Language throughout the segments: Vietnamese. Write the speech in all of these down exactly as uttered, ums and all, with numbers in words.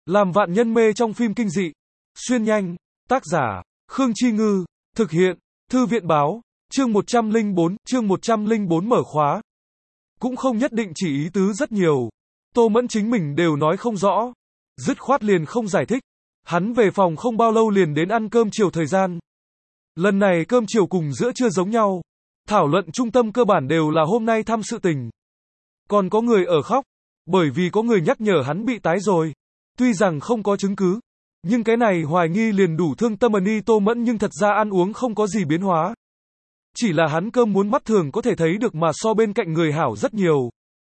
Làm vạn nhân mê trong phim kinh dị. Xuyên nhanh. Tác giả, Khương Chi Ngư. Thực hiện, Thư viện Báo. Chương một trăm lẻ bốn, chương một trăm lẻ bốn mở khóa. Cũng không nhất định chỉ ý tứ rất nhiều. Tô Mẫn chính mình đều nói không rõ. Dứt khoát liền không giải thích. Hắn về phòng không bao lâu liền đến ăn cơm chiều thời gian. Lần này cơm chiều cùng giữa trưa giống nhau. Thảo luận trung tâm cơ bản đều là hôm nay thăm sự tình. Còn có người ở khóc. Bởi vì có người nhắc nhở hắn bị tái rồi. Tuy rằng không có chứng cứ. Nhưng cái này hoài nghi liền đủ thương tâm ân Tô Mẫn nhưng thật ra ăn uống không có gì biến hóa. Chỉ là hắn cơm muốn mắt thường có thể thấy được mà so bên cạnh người hảo rất nhiều.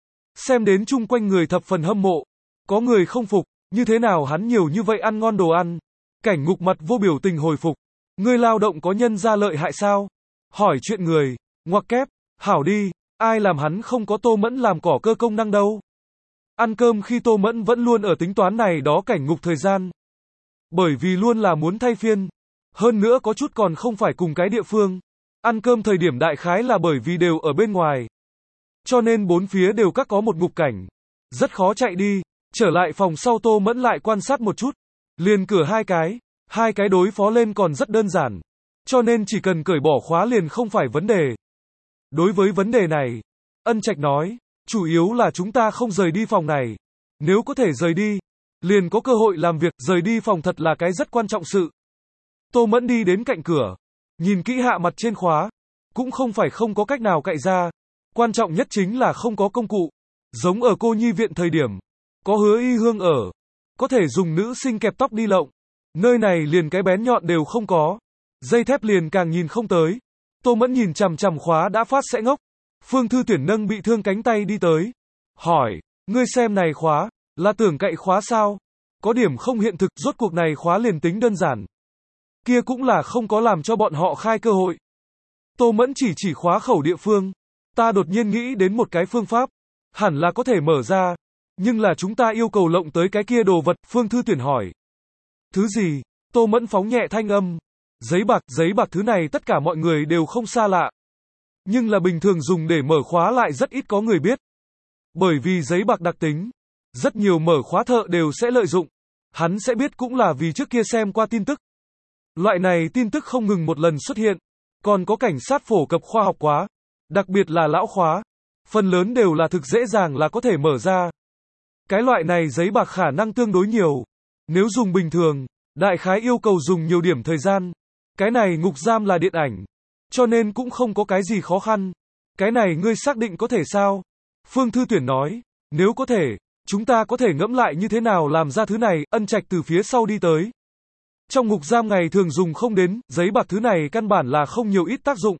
Xem đến chung quanh người thập phần hâm mộ. Có người không phục, như thế nào hắn nhiều như vậy ăn ngon đồ ăn. Cảnh Ngục mặt vô biểu tình hồi phục. Ngươi lao động có nhân ra lợi hại sao? Hỏi chuyện người, ngoặc kép, hảo đi, ai làm hắn không có Tô Mẫn làm cỏ cơ công năng đâu. Ăn cơm khi Tô Mẫn vẫn luôn ở tính toán này đó Cảnh Ngục thời gian. Bởi vì luôn là muốn thay phiên. Hơn nữa có chút còn không phải cùng cái địa phương. Ăn cơm thời điểm đại khái là bởi vì đều ở bên ngoài. Cho nên bốn phía đều các có một ngục cảnh. Rất khó chạy đi. Trở lại phòng sau Tô Mẫn lại quan sát một chút. Liền cửa hai cái. Hai cái đối phó lên còn rất đơn giản. Cho nên chỉ cần cởi bỏ khóa liền không phải vấn đề. Đối với vấn đề này, Ân Trạch nói, chủ yếu là chúng ta không rời đi phòng này. Nếu có thể rời đi, liền có cơ hội làm việc, rời đi phòng thật là cái rất quan trọng sự. Tô Mẫn đi đến cạnh cửa, nhìn kỹ hạ mặt trên khóa, cũng không phải không có cách nào cạy ra. Quan trọng nhất chính là không có công cụ. Giống ở cô nhi viện thời điểm, có Hứa Y Hương ở, có thể dùng nữ sinh kẹp tóc đi lộng. Nơi này liền cái bén nhọn đều không có. Dây thép liền càng nhìn không tới. Tô Mẫn nhìn chằm chằm khóa đã phát sẽ ngốc. Phương Thư Tuyển nâng bị thương cánh tay đi tới. Hỏi, ngươi xem này khóa, là tưởng cậy khóa sao? Có điểm không hiện thực, rốt cuộc này khóa liền tính đơn giản. Kia cũng là không có làm cho bọn họ khai cơ hội. Tô Mẫn chỉ chỉ khóa khẩu địa phương. Ta đột nhiên nghĩ đến một cái phương pháp. Hẳn là có thể mở ra. Nhưng là chúng ta yêu cầu lộng tới cái kia đồ vật, Phương Thư Tuyển hỏi. Thứ gì? Tô Mẫn phóng nhẹ thanh âm. Giấy bạc, giấy bạc thứ này tất cả mọi người đều không xa lạ. Nhưng là bình thường dùng để mở khóa lại rất ít có người biết. Bởi vì giấy bạc đặc tính, rất nhiều mở khóa thợ đều sẽ lợi dụng. Hắn sẽ biết cũng là vì trước kia xem qua tin tức. Loại này tin tức không ngừng một lần xuất hiện. Còn có cảnh sát phổ cập khoa học quá. Đặc biệt là lão khóa. Phần lớn đều là thực dễ dàng là có thể mở ra. Cái loại này giấy bạc khả năng tương đối nhiều. Nếu dùng bình thường, đại khái yêu cầu dùng nhiều điểm thời gian. Cái này ngục giam là điện ảnh. Cho nên cũng không có cái gì khó khăn. Cái này ngươi xác định có thể sao? Phương Thư Tuyển nói, nếu có thể, chúng ta có thể ngẫm lại như thế nào làm ra thứ này. Ân Trạch từ phía sau đi tới. Trong ngục giam ngày thường dùng không đến, giấy bạc thứ này căn bản là không nhiều ít tác dụng.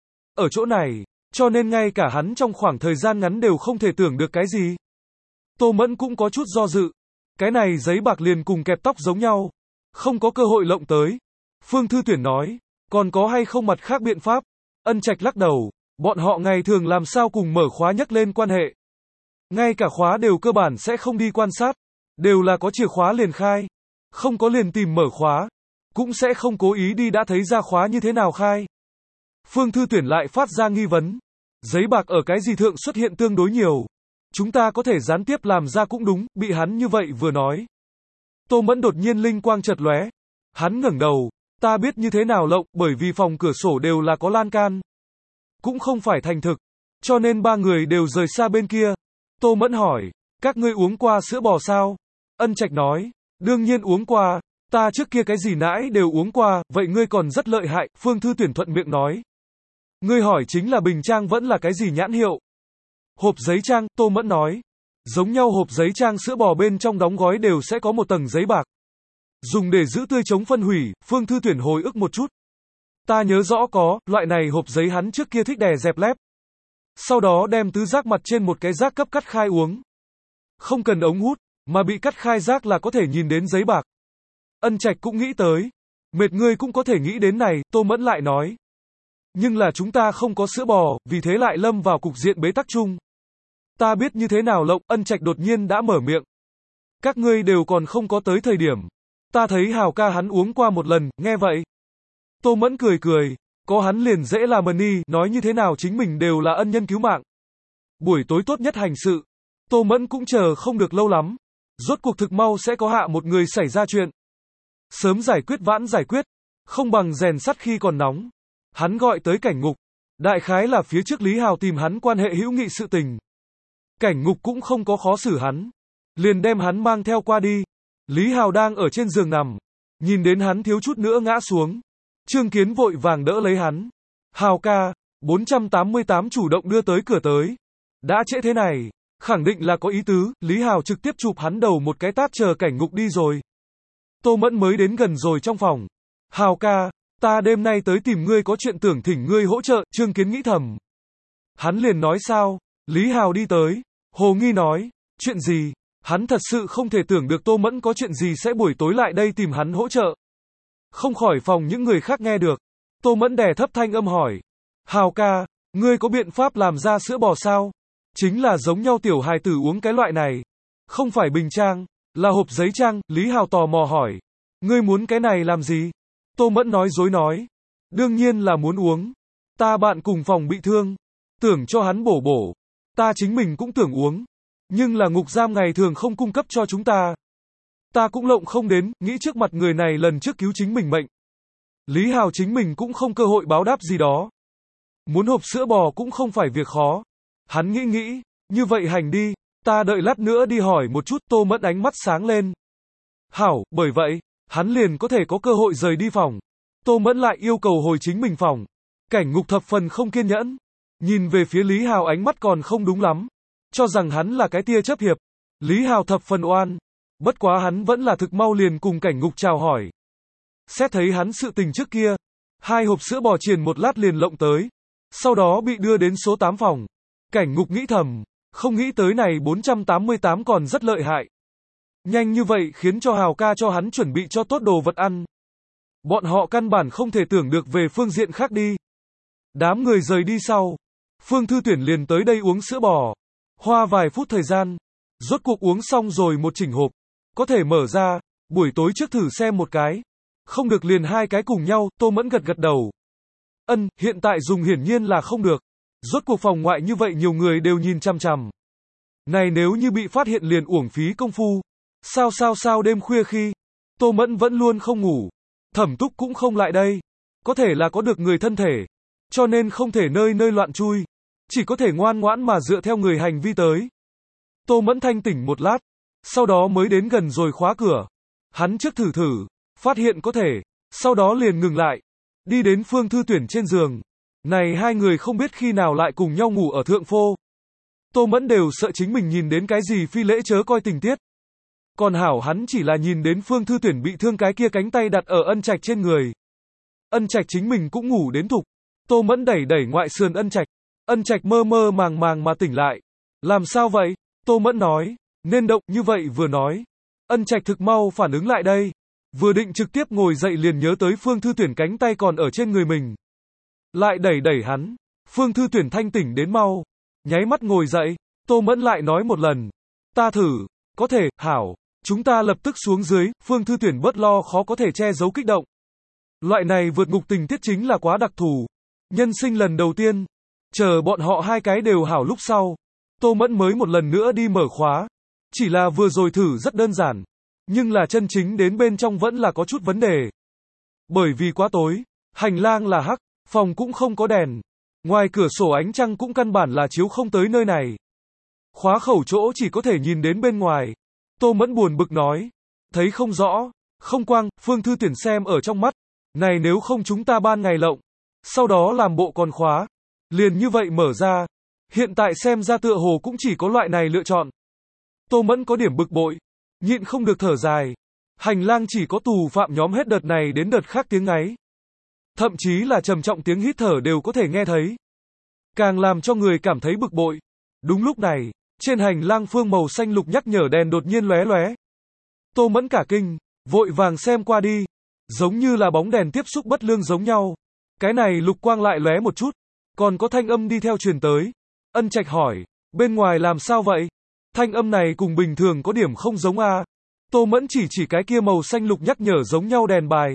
Ở chỗ này, cho nên ngay cả hắn trong khoảng thời gian ngắn đều không thể tưởng được cái gì. Tô Mẫn cũng có chút do dự. Cái này giấy bạc liền cùng kẹp tóc giống nhau. Không có cơ hội lộng tới. Phương Thư Tuyển nói, còn có hay không mặt khác biện pháp? Ân Trạch lắc đầu, bọn họ ngày thường làm sao cùng mở khóa nhắc lên quan hệ. Ngay cả khóa đều cơ bản sẽ không đi quan sát. Đều là có chìa khóa liền khai. Không có liền tìm mở khóa. Cũng sẽ không cố ý đi đã thấy ra khóa như thế nào khai. Phương Thư Tuyển lại phát ra nghi vấn. Giấy bạc ở cái gì thượng xuất hiện tương đối nhiều. Chúng ta có thể gián tiếp làm ra cũng đúng, bị hắn như vậy vừa nói. Tô Mẫn đột nhiên linh quang chợt lóe. Hắn ngẩng đầu, ta biết như thế nào lộng, bởi vì phòng cửa sổ đều là có lan can. Cũng không phải thành thực, cho nên ba người đều rời xa bên kia. Tô Mẫn hỏi, các ngươi uống qua sữa bò sao? Ân Trạch nói, đương nhiên uống qua, ta trước kia cái gì nãi đều uống qua, vậy ngươi còn rất lợi hại, Phương Thư Tuyển thuận miệng nói. Ngươi hỏi chính là bình trang vẫn là cái gì nhãn hiệu? Hộp giấy trang, Tô Mẫn nói. Giống nhau hộp giấy trang sữa bò bên trong đóng gói đều sẽ có một tầng giấy bạc. Dùng để giữ tươi chống phân hủy, Phương Thư Tuyển hồi ức một chút. Ta nhớ rõ có, loại này hộp giấy hắn trước kia thích đè dẹp lép. Sau đó đem tứ giác mặt trên một cái rác cấp cắt khai uống. Không cần ống hút, mà bị cắt khai rác là có thể nhìn đến giấy bạc. Ân Trạch cũng nghĩ tới. Mệt ngươi cũng có thể nghĩ đến này, Tô Mẫn lại nói. Nhưng là chúng ta không có sữa bò, vì thế lại lâm vào cục diện bế tắc chung. Ta biết như thế nào lộng, Ân Trạch đột nhiên đã mở miệng. Các ngươi đều còn không có tới thời điểm. Ta thấy Hào ca hắn uống qua một lần, nghe vậy. Tô Mẫn cười cười, có hắn liền dễ làm mần y, nói như thế nào chính mình đều là ân nhân cứu mạng. Buổi tối tốt nhất hành sự. Tô Mẫn cũng chờ không được lâu lắm. Rốt cuộc thực mau sẽ có hạ một người xảy ra chuyện. Sớm giải quyết vãn giải quyết, không bằng rèn sắt khi còn nóng. Hắn gọi tới Cảnh Ngục. Đại khái là phía trước Lý Hào tìm hắn quan hệ hữu nghị sự tình. Cảnh Ngục cũng không có khó xử hắn. Liền đem hắn mang theo qua đi. Lý Hào đang ở trên giường nằm. Nhìn đến hắn thiếu chút nữa ngã xuống. Trương Kiến vội vàng đỡ lấy hắn. Hào ca, bốn trăm tám mươi tám chủ động đưa tới cửa tới. Đã trễ thế này, khẳng định là có ý tứ. Lý Hào trực tiếp chụp hắn đầu một cái tát chờ Cảnh Ngục đi rồi. Tô Mẫn mới đến gần rồi trong phòng. Hào ca, ta đêm nay tới tìm ngươi có chuyện tưởng thỉnh ngươi hỗ trợ. Trương Kiến nghĩ thầm. Hắn liền nói sao? Lý Hào đi tới. Hồ nghi nói, chuyện gì? Hắn thật sự không thể tưởng được Tô Mẫn có chuyện gì sẽ buổi tối lại đây tìm hắn hỗ trợ. Không khỏi phòng những người khác nghe được. Tô Mẫn đè thấp thanh âm hỏi. Hào ca, ngươi có biện pháp làm ra sữa bò sao? Chính là giống nhau tiểu hài tử uống cái loại này. Không phải bình trang, là hộp giấy trang. Lý Hào tò mò hỏi. Ngươi muốn cái này làm gì? Tô Mẫn nói dối nói. Đương nhiên là muốn uống. Ta bạn cùng phòng bị thương. Tưởng cho hắn bổ bổ. Ta chính mình cũng tưởng uống. Nhưng là ngục giam ngày thường không cung cấp cho chúng ta. Ta cũng lộng không đến, nghĩ trước mặt người này lần trước cứu chính mình mệnh. Lý Hào chính mình cũng không cơ hội báo đáp gì đó. Muốn hộp sữa bò cũng không phải việc khó. Hắn nghĩ nghĩ, như vậy hành đi, ta đợi lát nữa đi hỏi một chút. Tô Mẫn ánh mắt sáng lên. Hảo, bởi vậy, hắn liền có thể có cơ hội rời đi phòng. Tô Mẫn lại yêu cầu hồi chính mình phòng. Cảnh Ngục thập phần không kiên nhẫn. Nhìn về phía Lý Hào ánh mắt còn không đúng lắm. Cho rằng hắn là cái tia chấp hiệp. Lý Hào thập phần oan. Bất quá hắn vẫn là thực mau liền cùng Cảnh Ngục chào hỏi. Xét thấy hắn sự tình trước kia. Hai hộp sữa bò triền một lát liền lộng tới. Sau đó bị đưa đến số tám phòng. Cảnh Ngục nghĩ thầm. Không nghĩ tới này bốn trăm tám mươi tám còn rất lợi hại. Nhanh như vậy khiến cho Hào ca cho hắn chuẩn bị cho tốt đồ vật ăn. Bọn họ căn bản không thể tưởng được về phương diện khác đi. Đám người rời đi sau. Phương Thư Tuyển liền tới đây uống sữa bò. Hoa vài phút thời gian. Rốt cuộc uống xong rồi một chỉnh hộp. Có thể mở ra. Buổi tối trước thử xem một cái. Không được liền hai cái cùng nhau. Tô Mẫn gật gật đầu. Ân, hiện tại dùng hiển nhiên là không được. Rốt cuộc phòng ngoại như vậy nhiều người đều nhìn chằm chằm. Này nếu như bị phát hiện liền uổng phí công phu. Sao sao sao đêm khuya khi. Tô Mẫn vẫn luôn không ngủ. Thẩm Túc cũng không lại đây. Có thể là có được người thân thể. Cho nên không thể nơi nơi loạn chui. Chỉ có thể ngoan ngoãn mà dựa theo người hành vi tới. Tô Mẫn thanh tỉnh một lát. Sau đó mới đến gần rồi khóa cửa. Hắn trước thử thử. Phát hiện có thể. Sau đó liền ngừng lại. Đi đến Phương Thư Tuyển trên giường. Này hai người không biết khi nào lại cùng nhau ngủ ở thượng phô. Tô Mẫn đều sợ chính mình nhìn đến cái gì phi lễ chớ coi tình tiết. Còn hảo hắn chỉ là nhìn đến Phương Thư Tuyển bị thương cái kia cánh tay đặt ở Ân Trạch trên người. Ân Trạch chính mình cũng ngủ đến thục. Tô Mẫn đẩy đẩy ngoại sườn Ân Trạch. Ân Trạch mơ mơ màng màng mà tỉnh lại. Làm sao vậy? Tô Mẫn nói. Nên động như vậy vừa nói. Ân Trạch thực mau phản ứng lại đây. Vừa định trực tiếp ngồi dậy liền nhớ tới Phương Thư Tuyển cánh tay còn ở trên người mình. Lại đẩy đẩy hắn. Phương Thư Tuyển thanh tỉnh đến mau. Nháy mắt ngồi dậy. Tô Mẫn lại nói một lần. Ta thử. Có thể, hảo. Chúng ta lập tức xuống dưới. Phương Thư Tuyển bớt lo khó có thể che giấu kích động. Loại này vượt ngục tình tiết chính là quá đặc thù. Nhân sinh lần đầu tiên. Chờ bọn họ hai cái đều hảo lúc sau. Tô Mẫn mới một lần nữa đi mở khóa. Chỉ là vừa rồi thử rất đơn giản. Nhưng là chân chính đến bên trong vẫn là có chút vấn đề. Bởi vì quá tối. Hành lang là hắc. Phòng cũng không có đèn. Ngoài cửa sổ ánh trăng cũng căn bản là chiếu không tới nơi này. Khóa khẩu chỗ chỉ có thể nhìn đến bên ngoài. Tô Mẫn buồn bực nói. Thấy không rõ. Không quang. Phương Thư Tuyển xem ở trong mắt. Này nếu không chúng ta ban ngày lộng. Sau đó làm bộ còn khóa. Liền như vậy mở ra. Hiện tại xem ra tựa hồ cũng chỉ có loại này lựa chọn. Tô Mẫn có điểm bực bội. Nhịn không được thở dài. Hành lang chỉ có tù phạm nhóm hết đợt này đến đợt khác tiếng ngáy. Thậm chí là trầm trọng tiếng hít thở đều có thể nghe thấy. Càng làm cho người cảm thấy bực bội. Đúng lúc này, trên hành lang phương màu xanh lục nhắc nhở đèn đột nhiên lóe lóe. Tô Mẫn cả kinh, vội vàng xem qua đi. Giống như là bóng đèn tiếp xúc bất lương giống nhau. Cái này lục quang lại lóe một chút. Còn có thanh âm đi theo truyền tới. Ân Trạch hỏi, bên ngoài làm sao vậy? Thanh âm này cùng bình thường có điểm không giống a. Tô Mẫn chỉ chỉ cái kia màu xanh lục nhắc nhở giống nhau đèn bài.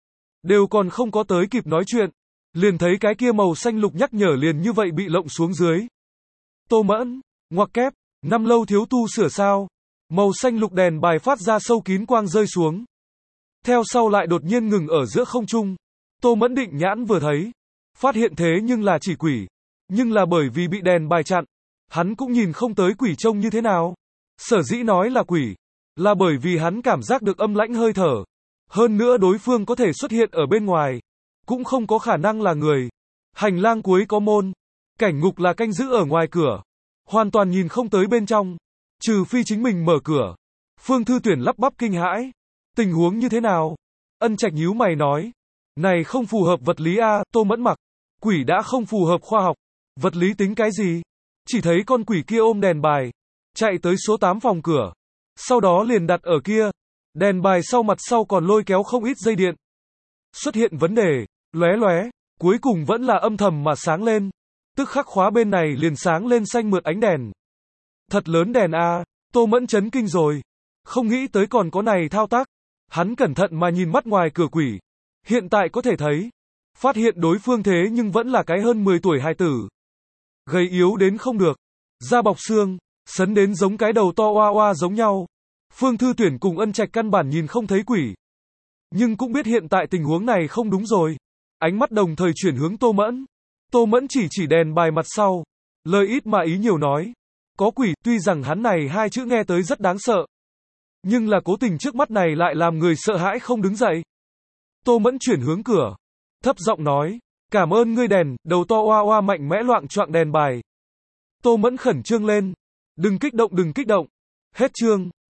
Đều còn không có tới kịp nói chuyện. Liền thấy cái kia màu xanh lục nhắc nhở liền như vậy bị lộng xuống dưới. Tô Mẫn, ngoặc kép, năm lâu thiếu tu sửa sao? Màu xanh lục đèn bài phát ra sâu kín quang rơi xuống. Theo sau lại đột nhiên ngừng ở giữa không trung. Tô Mẫn định nhãn vừa thấy. Phát hiện thế nhưng là chỉ quỷ. Nhưng là bởi vì bị đèn bài chặn. Hắn cũng nhìn không tới quỷ trông như thế nào. Sở dĩ nói là quỷ. Là bởi vì hắn cảm giác được âm lãnh hơi thở. Hơn nữa đối phương có thể xuất hiện ở bên ngoài. Cũng không có khả năng là người. Hành lang cuối có môn. Cảnh ngục là canh giữ ở ngoài cửa. Hoàn toàn nhìn không tới bên trong. Trừ phi chính mình mở cửa. Phương Thư Tuyển lắp bắp kinh hãi. Tình huống như thế nào? Ân Trạch nhíu mày nói. Này không phù hợp vật lý a. Tô Mẫn mặc. Quỷ đã không phù hợp khoa học. Vật lý tính cái gì? Chỉ thấy con quỷ kia ôm đèn bài. Chạy tới số tám phòng cửa. Sau đó liền đặt ở kia. Đèn bài sau mặt sau còn lôi kéo không ít dây điện. Xuất hiện vấn đề. Lóe lóe. Cuối cùng vẫn là âm thầm mà sáng lên. Tức khắc khóa bên này liền sáng lên xanh mượt ánh đèn. Thật lớn đèn a. Tô Mẫn chấn kinh rồi. Không nghĩ tới còn có này thao tác. Hắn cẩn thận mà nhìn mắt ngoài cửa quỷ. Hiện tại có thể thấy. Phát hiện đối phương thế nhưng vẫn là cái hơn mười tuổi hài tử. Gầy yếu đến không được. Da bọc xương. Sấn đến giống cái đầu to oa oa giống nhau. Phương Thư Tuyển cùng Ân Trạch căn bản nhìn không thấy quỷ. Nhưng cũng biết hiện tại tình huống này không đúng rồi. Ánh mắt đồng thời chuyển hướng Tô Mẫn. Tô Mẫn chỉ chỉ đèn bài mặt sau. Lời ít mà ý nhiều nói. Có quỷ, tuy rằng hắn này hai chữ nghe tới rất đáng sợ. Nhưng là cố tình trước mắt này lại làm người sợ hãi không đứng dậy. Tô Mẫn chuyển hướng cửa. Thấp giọng nói. Cảm ơn ngươi đèn, đầu to oa oa mạnh mẽ loạng choạng đèn bài. Tô Mẫn khẩn trương lên. Đừng kích động đừng kích động. Hết chương.